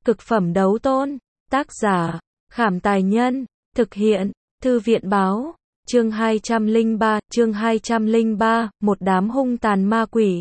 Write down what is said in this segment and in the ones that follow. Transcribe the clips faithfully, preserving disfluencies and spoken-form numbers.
Cực phẩm đấu tôn. Tác giả, Khảm Tài Nhân. Thực hiện, Thư viện Báo. Chương hai trăm lẻ ba, chương hai trăm lẻ ba, một đám hung tàn ma quỷ.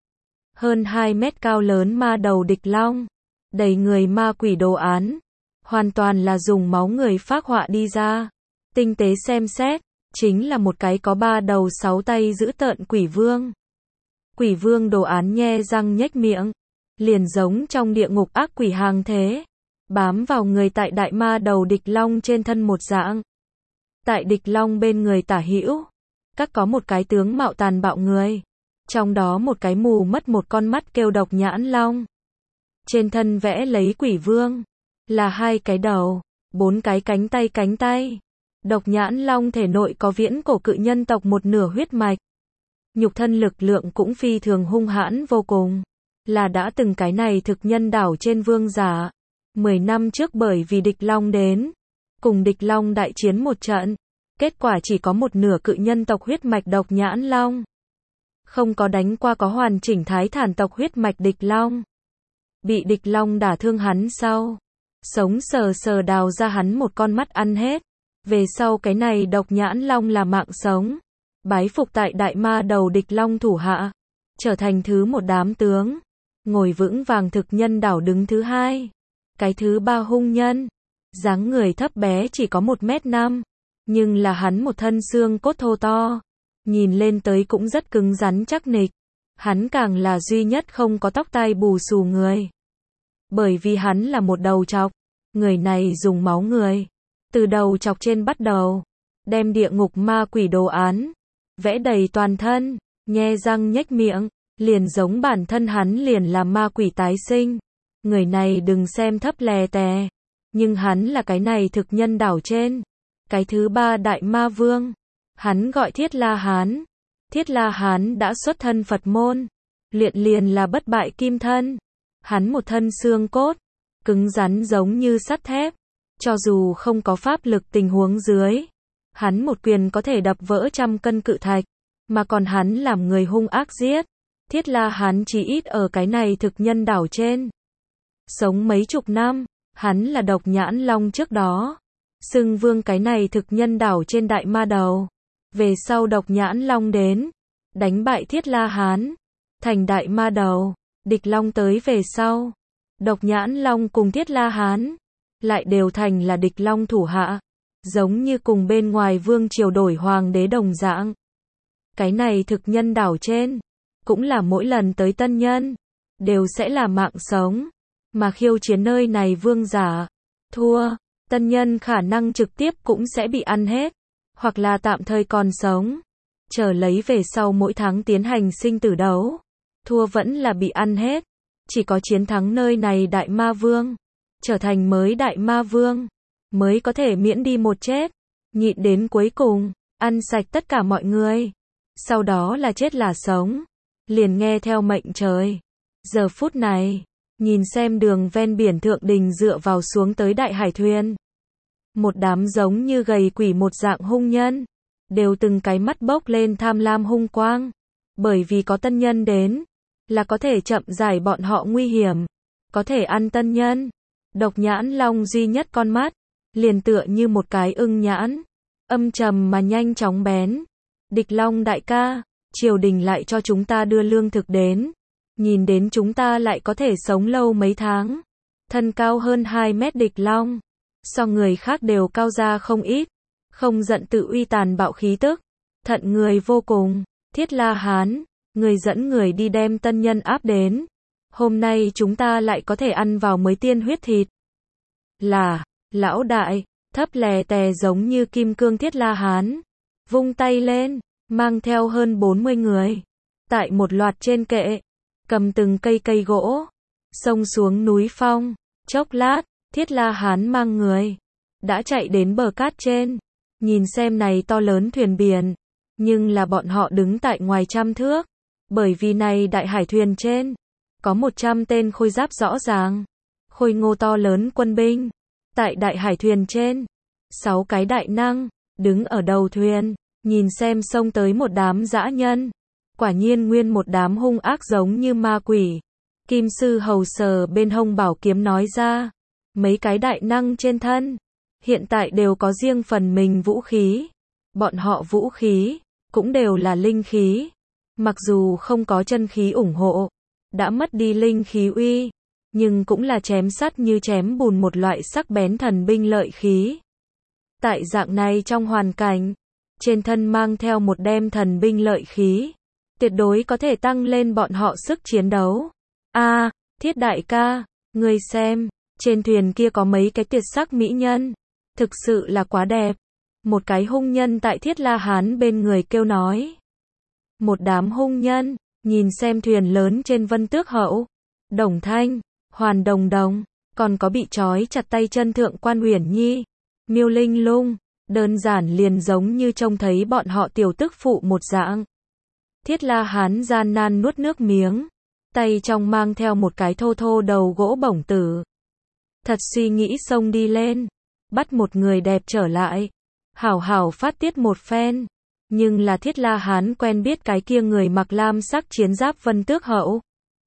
Hơn hai mét cao lớn ma đầu địch long, đầy người ma quỷ đồ án, hoàn toàn là dùng máu người phác họa đi ra. Tinh tế xem xét, chính là một cái có ba đầu sáu tay dữ tợn quỷ vương. Quỷ vương đồ án nhe răng nhếch miệng, liền giống trong địa ngục ác quỷ hàng thế, bám vào người tại đại ma đầu địch long trên thân một dạng. Tại địch long bên người tả hữu, các có một cái tướng mạo tàn bạo người, trong đó một cái mù mất một con mắt kêu độc nhãn long. Trên thân vẽ lấy quỷ vương, là hai cái đầu, bốn cái cánh tay cánh tay. Độc nhãn long thể nội có viễn cổ cự nhân tộc một nửa huyết mạch. Nhục thân lực lượng cũng phi thường hung hãn vô cùng, là đã từng cái này thực nhân đảo trên vương giả. Mười năm trước bởi vì địch long đến, cùng địch long đại chiến một trận, kết quả chỉ có một nửa cự nhân tộc huyết mạch độc nhãn long. Không có đánh qua có hoàn chỉnh thái thản tộc huyết mạch địch long. Bị địch long đả thương hắn sau, sống sờ sờ đào ra hắn một con mắt ăn hết. Về sau cái này độc nhãn long là mạng sống, bái phục tại đại ma đầu địch long thủ hạ, trở thành thứ một đám tướng, ngồi vững vàng thực nhân đảo đứng thứ hai. Cái thứ ba hung nhân, dáng người thấp bé chỉ có một mét năm, nhưng là hắn một thân xương cốt thô to, nhìn lên tới cũng rất cứng rắn chắc nịch. Hắn càng là duy nhất không có tóc tai bù xù người, bởi vì hắn là một đầu trọc. Người này dùng máu người, từ đầu chọc trên bắt đầu, đem địa ngục ma quỷ đồ án vẽ đầy toàn thân, nhe răng nhếch miệng, liền giống bản thân hắn liền là ma quỷ tái sinh. Người này đừng xem thấp lè tè, nhưng hắn là cái này thực nhân đảo trên cái thứ ba đại ma vương. Hắn gọi Thiết La Hán. Thiết La Hán đã xuất thân Phật môn, luyện liền là bất bại kim thân. Hắn một thân xương cốt, cứng rắn giống như sắt thép, cho dù không có pháp lực tình huống dưới, hắn một quyền có thể đập vỡ trăm cân cự thạch, mà còn hắn làm người hung ác giết. Thiết La Hán chỉ ít ở cái này thực nhân đảo trên sống mấy chục năm. Hắn là độc nhãn long trước đó xưng vương cái này thực nhân đảo trên đại ma đầu. Về sau độc nhãn long đến, đánh bại Thiết La Hán, thành đại ma đầu. Địch long tới về sau, độc nhãn long cùng Thiết La Hán lại đều thành là địch long thủ hạ, giống như cùng bên ngoài vương triều đổi hoàng đế đồng dạng. Cái này thực nhân đảo trên, cũng là mỗi lần tới tân nhân, đều sẽ là mạng sống, mà khiêu chiến nơi này vương giả, thua, tân nhân khả năng trực tiếp cũng sẽ bị ăn hết, hoặc là tạm thời còn sống, chờ lấy về sau mỗi tháng tiến hành sinh tử đấu, thua vẫn là bị ăn hết, chỉ có chiến thắng nơi này đại ma vương, trở thành mới đại ma vương, mới có thể miễn đi một chết, nhịn đến cuối cùng, ăn sạch tất cả mọi người, sau đó là chết là sống, liền nghe theo mệnh trời. Giờ phút này, nhìn xem đường ven biển thượng đình dựa vào xuống tới đại hải thuyền, một đám giống như gầy quỷ một dạng hung nhân, đều từng cái mắt bốc lên tham lam hung quang, bởi vì có tân nhân đến, là có thể chậm giải bọn họ nguy hiểm, có thể ăn tân nhân. Độc nhãn long duy nhất con mắt, liền tựa như một cái ưng nhãn, âm trầm mà nhanh chóng bén. Địch long đại ca, triều đình lại cho chúng ta đưa lương thực đến, nhìn đến chúng ta lại có thể sống lâu mấy tháng. Thân cao hơn hai mét địch long, so người khác đều cao ra không ít, không giận tự uy tàn bạo khí tức, thận người vô cùng. Thiết La Hán, người dẫn người đi đem tân nhân áp đến, hôm nay chúng ta lại có thể ăn vào mới tiên huyết thịt. Là, lão đại, thấp lè tè giống như kim cương Thiết La Hán, vung tay lên, mang theo hơn bốn mươi người, tại một loạt trên kệ, cầm từng cây cây gỗ, xông xuống núi phong. Chốc lát, Thiết La Hán mang người, đã chạy đến bờ cát trên, nhìn xem này to lớn thuyền biển, nhưng là bọn họ đứng tại ngoài trăm thước, bởi vì này đại hải thuyền trên, có một trăm tên khôi giáp rõ ràng, khôi ngô to lớn quân binh, tại đại hải thuyền trên, sáu cái đại năng, đứng ở đầu thuyền, nhìn xem xông tới một đám dã nhân, quả nhiên nguyên một đám hung ác giống như ma quỷ, Kim sư hầu sờ bên hông bảo kiếm nói ra, mấy cái đại năng trên thân, hiện tại đều có riêng phần mình vũ khí. Bọn họ vũ khí, cũng đều là linh khí. Mặc dù không có chân khí ủng hộ, đã mất đi linh khí uy, nhưng cũng là chém sắt như chém bùn một loại sắc bén thần binh lợi khí. Tại dạng này trong hoàn cảnh, trên thân mang theo một đem thần binh lợi khí, tuyệt đối có thể tăng lên bọn họ sức chiến đấu. A, Thiết đại ca, ngươi xem, trên thuyền kia có mấy cái tuyệt sắc mỹ nhân, thực sự là quá đẹp. Một cái hung nhân tại Thiết La Hán bên người kêu nói. Một đám hung nhân, nhìn xem thuyền lớn trên Vân Tước Hậu, Đồng Thanh, Hoàn Đồng Đồng, còn có bị trói chặt tay chân Thượng Quan Uyển Nhi, Miêu Linh Lung, đơn giản liền giống như trông thấy bọn họ tiểu tức phụ một dạng. Thiết La Hán gian nan nuốt nước miếng, tay trong mang theo một cái thô thô đầu gỗ bổng tử. Thật suy nghĩ xông đi lên, bắt một người đẹp trở lại, hảo hảo phát tiết một phen. Nhưng là Thiết La Hán quen biết cái kia người mặc lam sắc chiến giáp Vân Tước Hậu.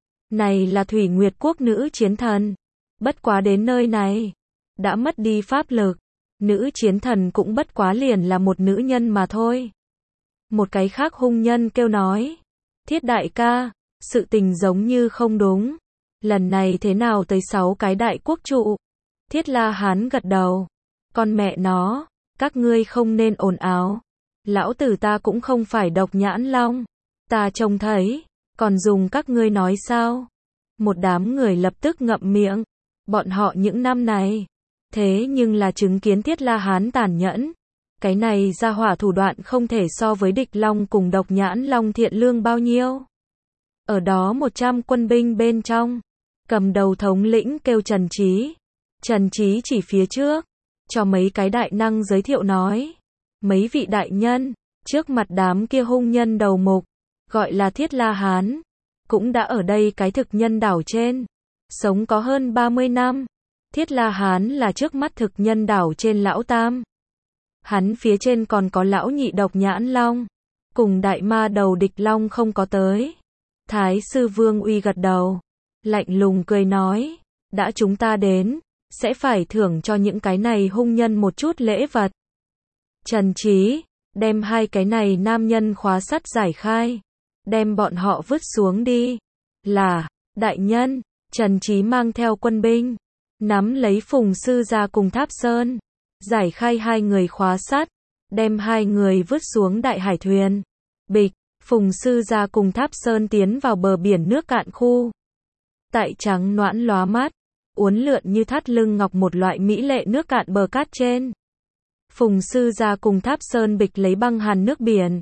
Này là Thủy Nguyệt Quốc nữ chiến thần. Bất quá đến nơi này, đã mất đi pháp lực. Nữ chiến thần cũng bất quá liền là một nữ nhân mà thôi. Một cái khác hung nhân kêu nói. Thiết đại ca, sự tình giống như không đúng. Lần này thế nào tới sáu cái đại quốc trụ? Thiết La Hán gật đầu. Con mẹ nó, các ngươi không nên ồn ào. Lão tử ta cũng không phải độc nhãn long. Ta trông thấy, còn dùng các ngươi nói sao? Một đám người lập tức ngậm miệng. Bọn họ những năm này, thế nhưng là chứng kiến Thiết La Hán tàn nhẫn. Cái này ra hỏa thủ đoạn không thể so với địch long cùng độc nhãn long thiện lương bao nhiêu. Ở đó một trăm quân binh bên trong, cầm đầu thống lĩnh kêu Trần Trí. Trần Trí chỉ phía trước, cho mấy cái đại năng giới thiệu nói. Mấy vị đại nhân, trước mặt đám kia hung nhân đầu mục, gọi là Thiết La Hán, cũng đã ở đây cái thực nhân đảo trên, sống có hơn ba mươi năm. Thiết La Hán là trước mắt thực nhân đảo trên lão tam. Hắn phía trên còn có lão nhị độc nhãn long, cùng đại ma đầu địch long không có tới. Thái sư Vương Uy gật đầu, lạnh lùng cười nói, đã chúng ta đến, sẽ phải thưởng cho những cái này hung nhân một chút lễ vật. Trần Trí, đem hai cái này nam nhân khóa sắt giải khai, đem bọn họ vứt xuống đi. Là, đại nhân, Trần Trí mang theo quân binh, nắm lấy Phùng Sư Gia cùng Tháp Sơn, giải khai hai người khóa sắt, đem hai người vứt xuống đại hải thuyền. Bịch, Phùng Sư Gia cùng Tháp Sơn tiến vào bờ biển nước cạn khu. Tại trắng noãn lóa mát, uốn lượn như thắt lưng ngọc một loại mỹ lệ nước cạn bờ cát trên. Phùng Sư Gia cùng Tháp Sơn bịch lấy băng hàn nước biển.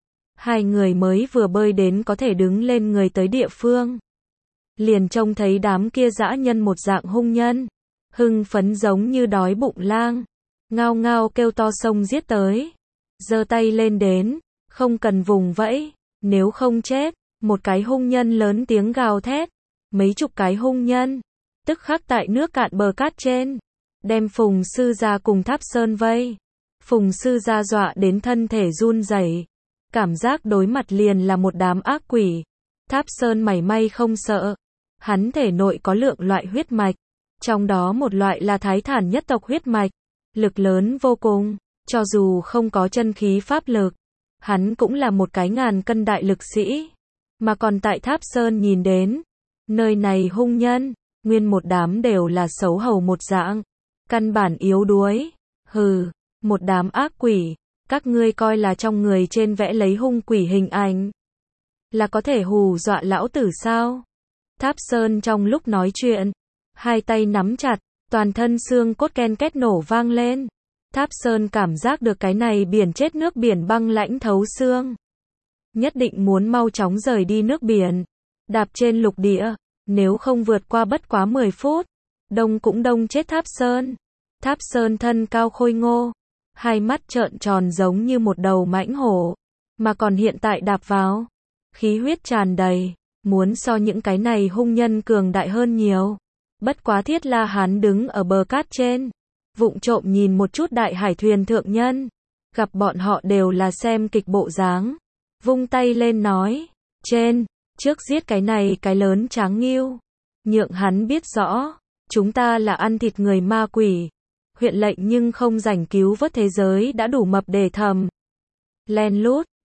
Hai người mới vừa bơi đến có thể đứng lên người tới địa phương. Liền trông thấy đám kia dã nhân một dạng hung nhân. Hưng phấn giống như đói bụng lang. Ngao ngao kêu to sông giết tới. Giơ tay lên đến, không cần vùng vẫy, nếu không chết. Một cái hung nhân lớn tiếng gào thét. Mấy chục cái hung nhân, tức khắc tại nước cạn bờ cát trên. Đem Phùng Sư Gia cùng Tháp Sơn vây. Phùng Sư Gia dọa đến thân thể run rẩy, cảm giác đối mặt liền là một đám ác quỷ. Tháp Sơn mảy may không sợ, hắn thể nội có lượng loại huyết mạch, trong đó một loại là thái thản nhất tộc huyết mạch, lực lớn vô cùng, cho dù không có chân khí pháp lực, hắn cũng là một cái ngàn cân đại lực sĩ. Mà còn tại Tháp Sơn nhìn đến, nơi này hung nhân, nguyên một đám đều là xấu hầu một dạng, căn bản yếu đuối. Hừ, một đám ác quỷ, các ngươi coi là trong người trên vẽ lấy hung quỷ hình ảnh, là có thể hù dọa lão tử sao? Tháp Sơn trong lúc nói chuyện, hai tay nắm chặt, toàn thân xương cốt ken két nổ vang lên. Tháp Sơn cảm giác được cái này biển chết nước biển băng lãnh thấu xương. Nhất định muốn mau chóng rời đi nước biển, đạp trên lục địa, nếu không vượt qua bất quá mười phút, đông cũng đông chết Tháp Sơn. Tháp Sơn thân cao khôi ngô, hai mắt trợn tròn giống như một đầu mãnh hổ, mà còn hiện tại đạp vào, khí huyết tràn đầy, muốn so những cái này hung nhân cường đại hơn nhiều. Bất quá Thiết La Hán đứng ở bờ cát trên, vụng trộm nhìn một chút đại hải thuyền thượng nhân, gặp bọn họ đều là xem kịch bộ dáng, vung tay lên nói, trên, trước giết cái này cái lớn tráng nghêu. nhượng hắn biết rõ, chúng ta là ăn thịt người ma quỷ. Huyện lệnh nhưng không rảnh cứu vớt thế giới đã đủ mập để thầm. Len lút,